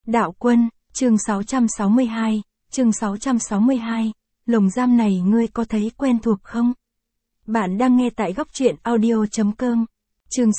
Đạo Quân, chương 662, lồng giam này ngươi có thấy quen thuộc không? Bạn đang nghe tại góc truyện audio.com. Chương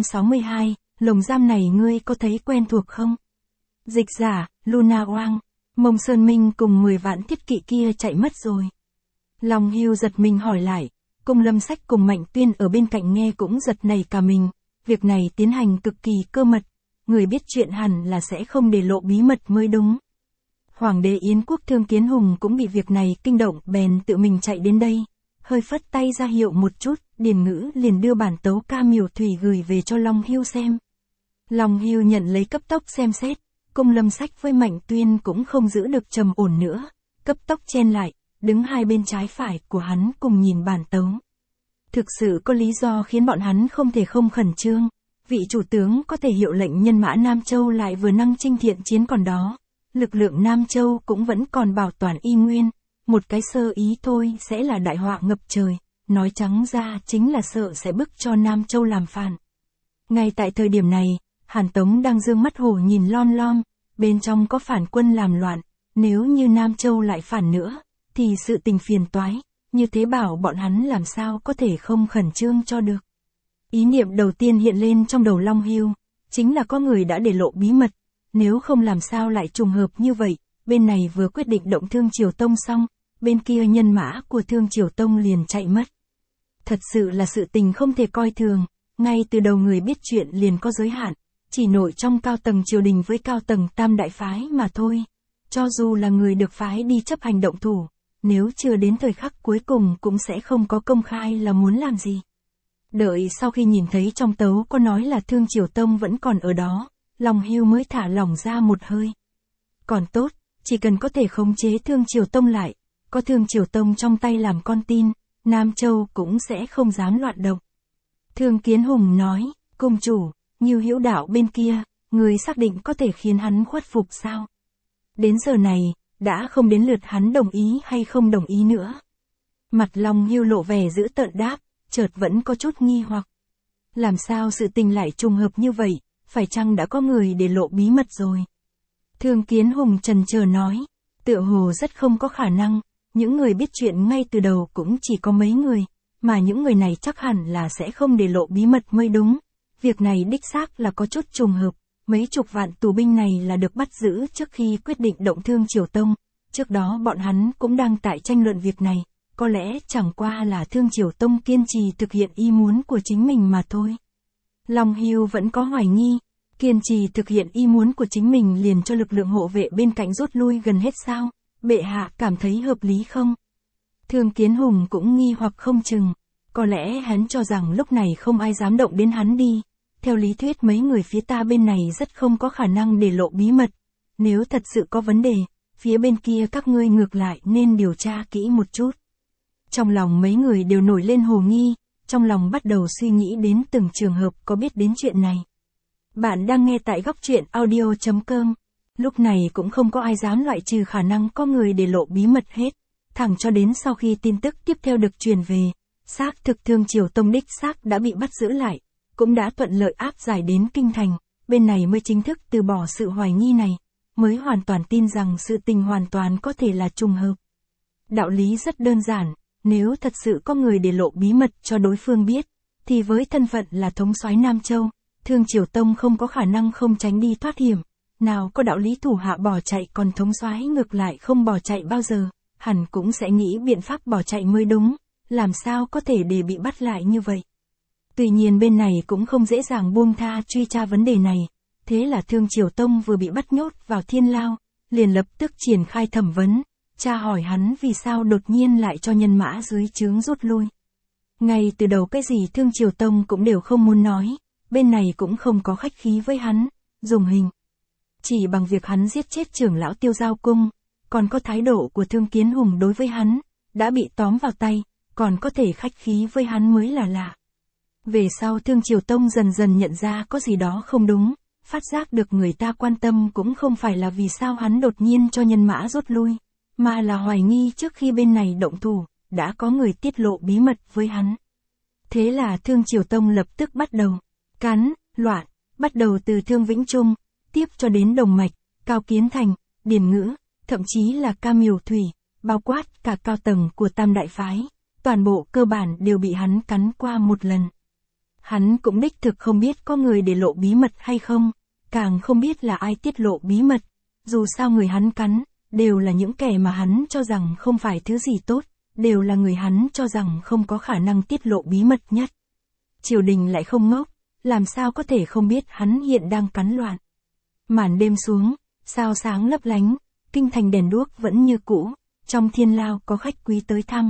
662, lồng giam này ngươi có thấy quen thuộc không? Dịch giả, Luna Wang. Mông Sơn Minh cùng 10 vạn thiết kỵ kia chạy mất rồi. Long Hưu giật mình hỏi lại, Cung Lâm Sách cùng Mạnh Tuyên ở bên cạnh nghe cũng giật nảy cả mình, việc này tiến hành cực kỳ cơ mật, người biết chuyện hẳn là sẽ không để lộ bí mật mới đúng. Hoàng đế Yến quốc Thương Kiến Hùng cũng bị việc này kinh động bèn tự mình chạy đến đây, hơi phất tay ra hiệu một chút, Điền Ngữ liền đưa bản tấu ca miểu thủy gửi về cho Long Hưu xem. Long Hưu nhận lấy cấp tốc xem xét, Cung Lâm Sách với Mạnh Tuyên cũng không giữ được trầm ổn nữa, cấp tốc chen lại, đứng hai bên trái phải của hắn cùng nhìn bản tấu. Thực sự có lý do khiến bọn hắn không thể không khẩn trương, vị chủ tướng có thể hiệu lệnh nhân mã Nam Châu lại vừa năng chinh thiện chiến còn đó, lực lượng Nam Châu cũng vẫn còn bảo toàn y nguyên, một cái sơ ý thôi sẽ là đại họa ngập trời, nói trắng ra chính là sợ sẽ bức cho Nam Châu làm phản. Ngay tại thời điểm này, Hàn Tống đang dương mắt hổ nhìn lon lon, bên trong có phản quân làm loạn, nếu như Nam Châu lại phản nữa, thì sự tình phiền toái, như thế bảo bọn hắn làm sao có thể không khẩn trương cho được. Ý niệm đầu tiên hiện lên trong đầu Long Hưu, chính là có người đã để lộ bí mật, nếu không làm sao lại trùng hợp như vậy, bên này vừa quyết định động Thương Triều Tông xong, bên kia nhân mã của Thương Triều Tông liền chạy mất. Thật sự là sự tình không thể coi thường, ngay từ đầu người biết chuyện liền có giới hạn, chỉ nội trong cao tầng triều đình với cao tầng tam đại phái mà thôi. Cho dù là người được phái đi chấp hành động thủ, nếu chưa đến thời khắc cuối cùng cũng sẽ không có công khai là muốn làm gì. Đợi sau khi nhìn thấy trong tấu có nói là Thương Triều Tông vẫn còn ở đó, Long Hưu mới thả lỏng ra một hơi. Còn tốt, chỉ cần có thể khống chế Thương Triều Tông lại, có Thương Triều Tông trong tay làm con tin, Nam Châu cũng sẽ không dám loạn động. Thương Kiến Hùng nói, cung chủ, Ngưu Hữu Đạo bên kia, người xác định có thể khiến hắn khuất phục sao? Đến giờ này, đã không đến lượt hắn đồng ý hay không đồng ý nữa. Mặt Long Hưu lộ vẻ dữ tợn đáp, chợt vẫn có chút nghi hoặc. Làm sao sự tình lại trùng hợp như vậy, phải chăng đã có người để lộ bí mật rồi? Thương Kiến Hùng chần chờ nói, tựa hồ rất không có khả năng, những người biết chuyện ngay từ đầu cũng chỉ có mấy người, mà những người này chắc hẳn là sẽ không để lộ bí mật mới đúng. Việc này đích xác là có chút trùng hợp, mấy chục vạn tù binh này là được bắt giữ trước khi quyết định động Thương Triều Tông, trước đó bọn hắn cũng đang tại tranh luận việc này, có lẽ chẳng qua là Thương Triều Tông kiên trì thực hiện ý muốn của chính mình mà thôi. Long Hưu vẫn có hoài nghi, kiên trì thực hiện ý muốn của chính mình liền cho lực lượng hộ vệ bên cạnh rút lui gần hết sao, bệ hạ cảm thấy hợp lý không? Thương Kiến Hùng cũng nghi hoặc không chừng, có lẽ hắn cho rằng lúc này không ai dám động đến hắn đi. Theo lý thuyết mấy người phía ta bên này rất không có khả năng để lộ bí mật. Nếu thật sự có vấn đề, phía bên kia các ngươi ngược lại nên điều tra kỹ một chút. Trong lòng mấy người đều nổi lên hồ nghi, trong lòng bắt đầu suy nghĩ đến từng trường hợp có biết đến chuyện này. Bạn đang nghe tại góc truyện audio.com. Lúc này cũng không có ai dám loại trừ khả năng có người để lộ bí mật hết. Thẳng cho đến sau khi tin tức tiếp theo được truyền về, xác thực Thương Triều Tông đích xác đã bị bắt giữ lại, cũng đã thuận lợi áp giải đến kinh thành, bên này mới chính thức từ bỏ sự hoài nghi này, mới hoàn toàn tin rằng sự tình hoàn toàn có thể là trùng hợp. Đạo lý rất đơn giản, nếu thật sự có người để lộ bí mật cho đối phương biết, thì với thân phận là thống soái Nam Châu, Thương Triều Tông không có khả năng không tránh đi thoát hiểm, nào có đạo lý thủ hạ bỏ chạy còn thống soái ngược lại không bỏ chạy bao giờ, hẳn cũng sẽ nghĩ biện pháp bỏ chạy mới đúng, làm sao có thể để bị bắt lại như vậy. Tuy nhiên bên này cũng không dễ dàng buông tha truy tra vấn đề này, thế là Thương Triều Tông vừa bị bắt nhốt vào thiên lao, liền lập tức triển khai thẩm vấn, tra hỏi hắn vì sao đột nhiên lại cho nhân mã dưới trướng rút lui. Ngay từ đầu cái gì Thương Triều Tông cũng đều không muốn nói, bên này cũng không có khách khí với hắn, dùng hình. Chỉ bằng việc hắn giết chết trưởng lão Tiêu Giao Cung, còn có thái độ của Thương Kiến Hùng đối với hắn, đã bị tóm vào tay, còn có thể khách khí với hắn mới là lạ. Về sau Thương Triều Tông dần dần nhận ra có gì đó không đúng, phát giác được người ta quan tâm cũng không phải là vì sao hắn đột nhiên cho nhân mã rút lui, mà là hoài nghi trước khi bên này động thủ, đã có người tiết lộ bí mật với hắn. Thế là Thương Triều Tông lập tức bắt đầu cắn, loạn, bắt đầu từ Thương Vĩnh Trung, tiếp cho đến Đồng Mạch, Cao Kiến Thành, Điền Ngữ, thậm chí là Cam Miểu Thủy, bao quát cả cao tầng của Tam Đại Phái, toàn bộ cơ bản đều bị hắn cắn qua một lần. Hắn cũng đích thực không biết có người để lộ bí mật hay không, càng không biết là ai tiết lộ bí mật, dù sao người hắn cắn, đều là những kẻ mà hắn cho rằng không phải thứ gì tốt, đều là người hắn cho rằng không có khả năng tiết lộ bí mật nhất. Triều đình lại không ngốc, làm sao có thể không biết hắn hiện đang cắn loạn. Màn đêm xuống, sao sáng lấp lánh, kinh thành đèn đuốc vẫn như cũ, trong thiên lao có khách quý tới thăm.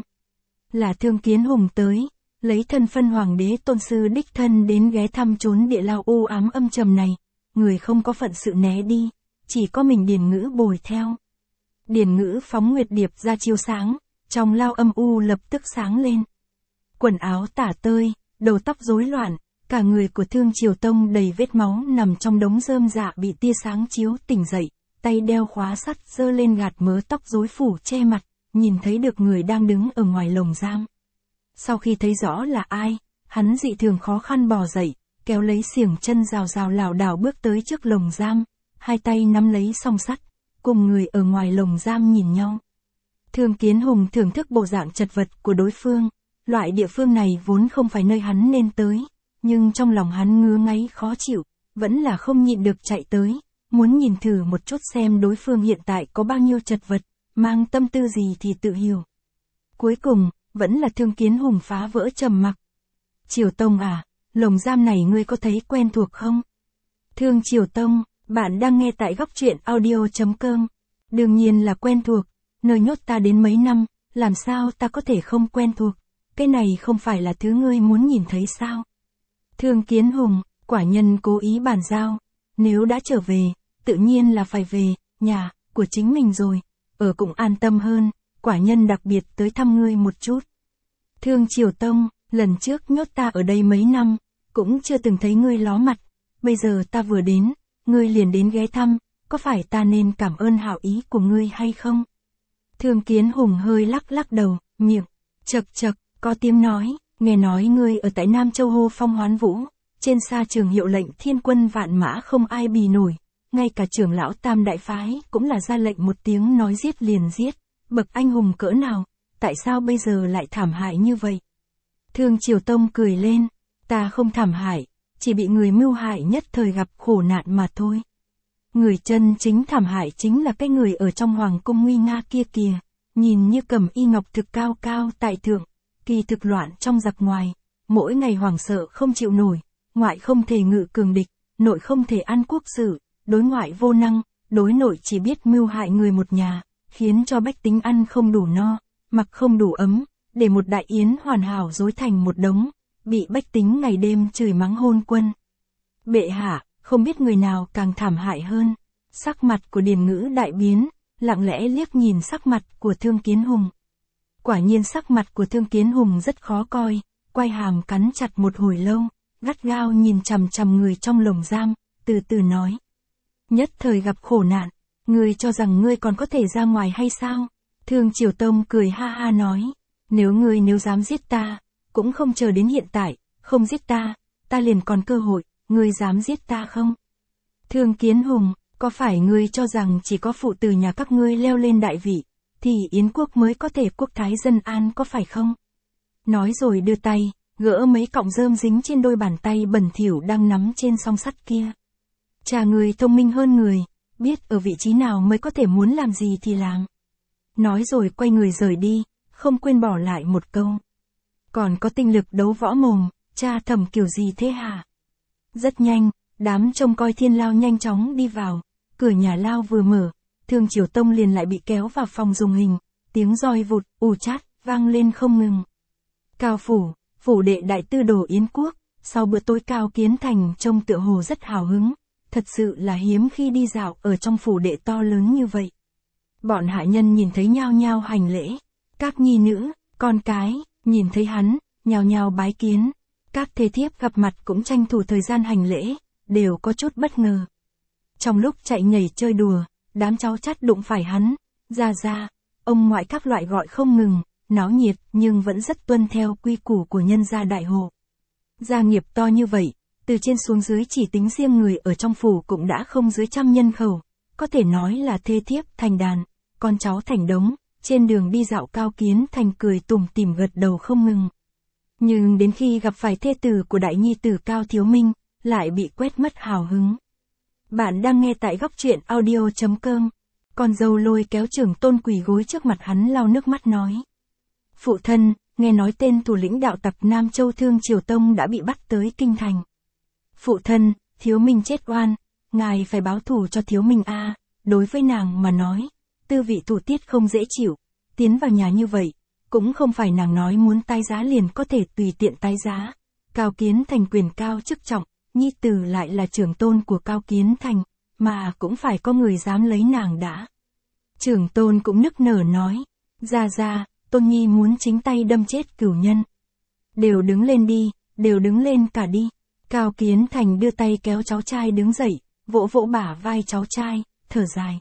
Là Thương Kiến Hùng tới, lấy thân phân hoàng đế tôn sư đích thân đến ghé thăm chốn địa lao u ám âm trầm này, người không có phận sự né đi, chỉ có mình Điền Ngữ bồi theo. Điền Ngữ phóng nguyệt điệp ra chiếu sáng, trong lao âm u lập tức sáng lên. Quần áo tả tơi, đầu tóc rối loạn, cả người của Thương Triều Tông đầy vết máu nằm trong đống rơm rạ bị tia sáng chiếu tỉnh dậy, tay đeo khóa sắt giơ lên gạt mớ tóc rối phủ che mặt, nhìn thấy được người đang đứng ở ngoài lồng giam. Sau khi thấy rõ là ai, hắn dị thường khó khăn bò dậy, kéo lấy xiềng chân rào rào lảo đảo bước tới trước lồng giam, hai tay nắm lấy song sắt, cùng người ở ngoài lồng giam nhìn nhau. Thương Kiến Hùng thưởng thức bộ dạng chật vật của đối phương, loại địa phương này vốn không phải nơi hắn nên tới, nhưng trong lòng hắn ngứa ngáy khó chịu, vẫn là không nhịn được chạy tới, muốn nhìn thử một chút xem đối phương hiện tại có bao nhiêu chật vật, mang tâm tư gì thì tự hiểu. Cuối cùng, vẫn là Thương Kiến Hùng phá vỡ trầm mặc. Triều Tông à, lồng giam này ngươi có thấy quen thuộc không? Thương Triều Tông, bạn đang nghe tại góc truyện audio.com. Đương nhiên là quen thuộc, nơi nhốt ta đến mấy năm, làm sao ta có thể không quen thuộc, cái này không phải là thứ ngươi muốn nhìn thấy sao? Thương Kiến Hùng, quả nhân cố ý bàn giao, nếu đã trở về, tự nhiên là phải về, nhà, của chính mình rồi, ở cũng an tâm hơn, quả nhân đặc biệt tới thăm ngươi một chút. Thương Triều Tông, lần trước nhốt ta ở đây mấy năm, cũng chưa từng thấy ngươi ló mặt, bây giờ ta vừa đến, ngươi liền đến ghé thăm, có phải ta nên cảm ơn hảo ý của ngươi hay không? Thương Kiến Hùng hơi lắc lắc đầu, miệng, chật chật, có tiếng nói, nghe nói ngươi ở tại Nam Châu hô phong hoán vũ, trên sa trường hiệu lệnh thiên quân vạn mã không ai bì nổi, ngay cả trưởng lão Tam Đại Phái cũng là ra lệnh một tiếng nói giết liền giết, bậc anh hùng cỡ nào, tại sao bây giờ lại thảm hại như vậy? Thương Triều Tông cười lên, ta không thảm hại, chỉ bị người mưu hại nhất thời gặp khổ nạn mà thôi. Người chân chính thảm hại chính là cái người ở trong hoàng cung nguy nga kia kìa, nhìn như cầm y ngọc thực cao cao tại thượng, kỳ thực loạn trong giặc ngoài, mỗi ngày hoảng sợ không chịu nổi, ngoại không thể ngự cường địch, nội không thể an quốc sự, đối ngoại vô năng, đối nội chỉ biết mưu hại người một nhà, khiến cho bách tính ăn không đủ no, mặc không đủ ấm, để một đại yến hoàn hảo rối thành một đống, bị bách tính ngày đêm chửi mắng hôn quân. Bệ hạ, không biết người nào càng thảm hại hơn. Sắc mặt của Điền Ngữ đại biến, lặng lẽ liếc nhìn sắc mặt của Thương Kiến Hùng. Quả nhiên sắc mặt của Thương Kiến Hùng rất khó coi, quay hàm cắn chặt một hồi lâu, gắt gao nhìn chằm chằm người trong lồng giam, từ từ nói. Nhất thời gặp khổ nạn, ngươi cho rằng ngươi còn có thể ra ngoài hay sao? Thương Triều Tông cười ha ha nói, nếu dám giết ta, cũng không chờ đến hiện tại, không giết ta, ta liền còn cơ hội, ngươi dám giết ta không? Thương Kiến Hùng, có phải ngươi cho rằng chỉ có phụ tử nhà các ngươi leo lên đại vị, thì Yến quốc mới có thể quốc thái dân an có phải không? Nói rồi đưa tay, gỡ mấy cọng rơm dính trên đôi bàn tay bẩn thỉu đang nắm trên song sắt kia. Chà, người thông minh hơn người, biết ở vị trí nào mới có thể muốn làm gì thì làm. Nói rồi quay người rời đi, không quên bỏ lại một câu. Còn có tinh lực đấu võ mồm, cha thầm kiểu gì thế hả? Rất nhanh, đám trông coi thiên lao nhanh chóng đi vào, cửa nhà lao vừa mở, Thương Triều Tông liền lại bị kéo vào phòng dùng hình, tiếng roi vụt, ù chát, vang lên không ngừng. Cao phủ đệ đại tư đồ Yến quốc, sau bữa tối Cao Kiến Thành trông tựa hồ rất hào hứng, thật sự là hiếm khi đi dạo ở trong phủ đệ to lớn như vậy. Bọn hạ nhân nhìn thấy nhao nhao hành lễ, các nhi nữ, con cái, nhìn thấy hắn, nhao nhao bái kiến, các thê thiếp gặp mặt cũng tranh thủ thời gian hành lễ, đều có chút bất ngờ. Trong lúc chạy nhảy chơi đùa, đám cháu chắt đụng phải hắn, ra, ông ngoại các loại gọi không ngừng, náo nhiệt nhưng vẫn rất tuân theo quy củ của nhân gia đại hộ. Gia nghiệp to như vậy, từ trên xuống dưới chỉ tính riêng người ở trong phủ cũng đã không dưới 100 nhân khẩu, có thể nói là thê thiếp thành đàn, con cháu thành đống, trên đường đi dạo Cao Kiến Thành cười tủm tỉm gật đầu không ngừng. Nhưng đến khi gặp phải thê tử của đại nhi tử Cao Thiếu Minh, lại bị quét mất hào hứng. Bạn đang nghe tại góc truyện audio.com. Con dâu lôi kéo Trưởng Tôn quỳ gối trước mặt hắn lau nước mắt nói. Phụ thân, nghe nói tên thủ lĩnh đạo tặc Nam Châu Thương Triều Tông đã bị bắt tới Kinh Thành. Phụ thân, Thiếu Minh chết oan, ngài phải báo thù cho Thiếu Minh a. Đối với nàng mà nói, tư vị thủ tiết không dễ chịu, tiến vào nhà như vậy, cũng không phải nàng nói muốn tái giá liền có thể tùy tiện tái giá. Cao Kiến Thành quyền cao chức trọng, nhi tử lại là trưởng tôn của Cao Kiến Thành, mà cũng phải có người dám lấy nàng đã. Trưởng tôn cũng nức nở nói, ra, tôn nhi muốn chính tay đâm chết cửu nhân. Đều đứng lên đi, đều đứng lên cả đi. Cao Kiến Thành đưa tay kéo cháu trai đứng dậy, vỗ vỗ bả vai cháu trai, thở dài.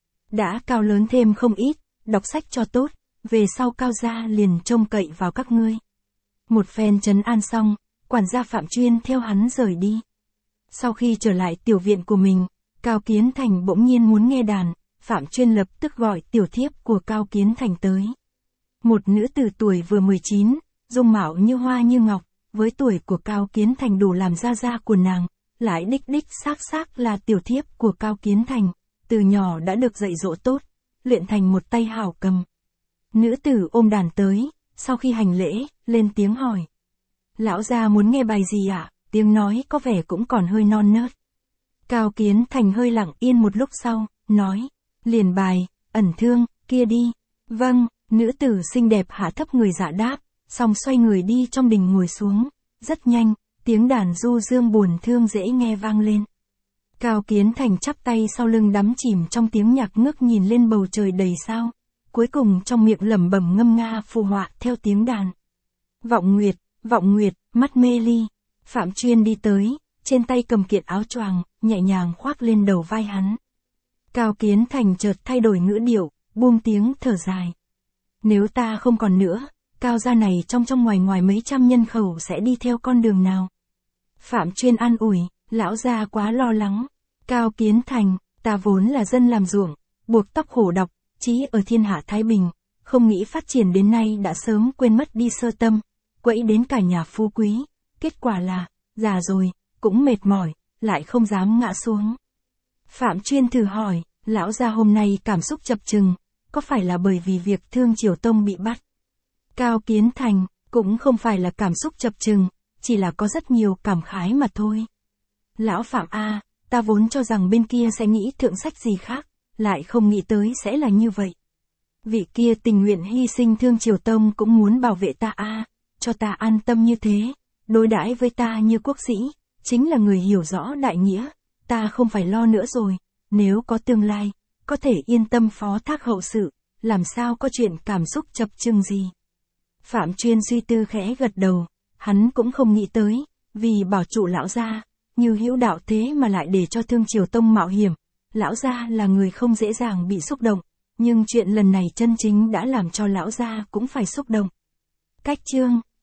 Đã cao lớn thêm không ít, đọc sách cho tốt, về sau Cao gia liền trông cậy vào các ngươi. Một phen trấn an xong, quản gia Phạm Chuyên theo hắn rời đi. Sau khi trở lại tiểu viện của mình, Cao Kiến Thành bỗng nhiên muốn nghe đàn, Phạm Chuyên lập tức gọi tiểu thiếp của Cao Kiến Thành tới. Một nữ tử tuổi vừa 19, dung mạo như hoa như ngọc, với tuổi của Cao Kiến Thành đủ làm gia của nàng, lại đích xác là tiểu thiếp của Cao Kiến Thành, từ nhỏ đã được dạy dỗ tốt, luyện thành một tay hảo cầm. Nữ tử ôm đàn tới, sau khi hành lễ, lên tiếng hỏi. Lão gia muốn nghe bài gì ạ? Tiếng nói có vẻ cũng còn hơi non nớt. Cao Kiến Thành hơi lặng yên một lúc sau, nói. Liền bài, ẩn thương, kia đi. Vâng, nữ tử xinh đẹp hạ thấp người dạ đáp, xong xoay người đi trong đình ngồi xuống. Rất nhanh, tiếng đàn du dương buồn thương dễ nghe vang lên. Cao Kiến Thành chắp tay sau lưng đắm chìm trong tiếng nhạc ngước nhìn lên bầu trời đầy sao. Cuối cùng trong miệng lẩm bẩm ngâm nga phù họa theo tiếng đàn. Vọng nguyệt, mắt mê ly. Phạm Chuyên đi tới, trên tay cầm kiện áo choàng, nhẹ nhàng khoác lên đầu vai hắn. Cao Kiến Thành chợt thay đổi ngữ điệu, buông tiếng thở dài. Nếu ta không còn nữa, Cao gia này trong ngoài mấy trăm nhân khẩu sẽ đi theo con đường nào? Phạm Chuyên an ủi, lão gia quá lo lắng. Cao Kiến Thành, ta vốn là dân làm ruộng, buộc tóc khổ độc, chí ở thiên hạ Thái Bình, không nghĩ phát triển đến nay đã sớm quên mất đi sơ tâm, quẫy đến cả nhà phú quý, kết quả là, già rồi, cũng mệt mỏi, lại không dám ngã xuống. Phạm Chuyên thử hỏi, lão gia hôm nay cảm xúc chập chừng, có phải là bởi vì việc Thương Triều Tông bị bắt? Cao Kiến Thành, cũng không phải là cảm xúc chập chừng, chỉ là có rất nhiều cảm khái mà thôi. Lão Phạm a, ta vốn cho rằng bên kia sẽ nghĩ thượng sách gì khác, lại không nghĩ tới sẽ là như vậy. Vị kia tình nguyện hy sinh Thương Triều Tông cũng muốn bảo vệ ta a, cho ta an tâm như thế, đối đãi với ta như quốc sĩ, chính là người hiểu rõ đại nghĩa, ta không phải lo nữa rồi, nếu có tương lai, có thể yên tâm phó thác hậu sự, làm sao có chuyện cảm xúc chập chừng gì. Phạm Chuyên suy tư khẽ gật đầu, hắn cũng không nghĩ tới, vì bảo trụ lão gia, như hữu đạo thế mà lại để cho Thương Triều Tông mạo hiểm, lão gia là người không dễ dàng bị xúc động, nhưng chuyện lần này chân chính đã làm cho lão gia cũng phải xúc động. Cách chương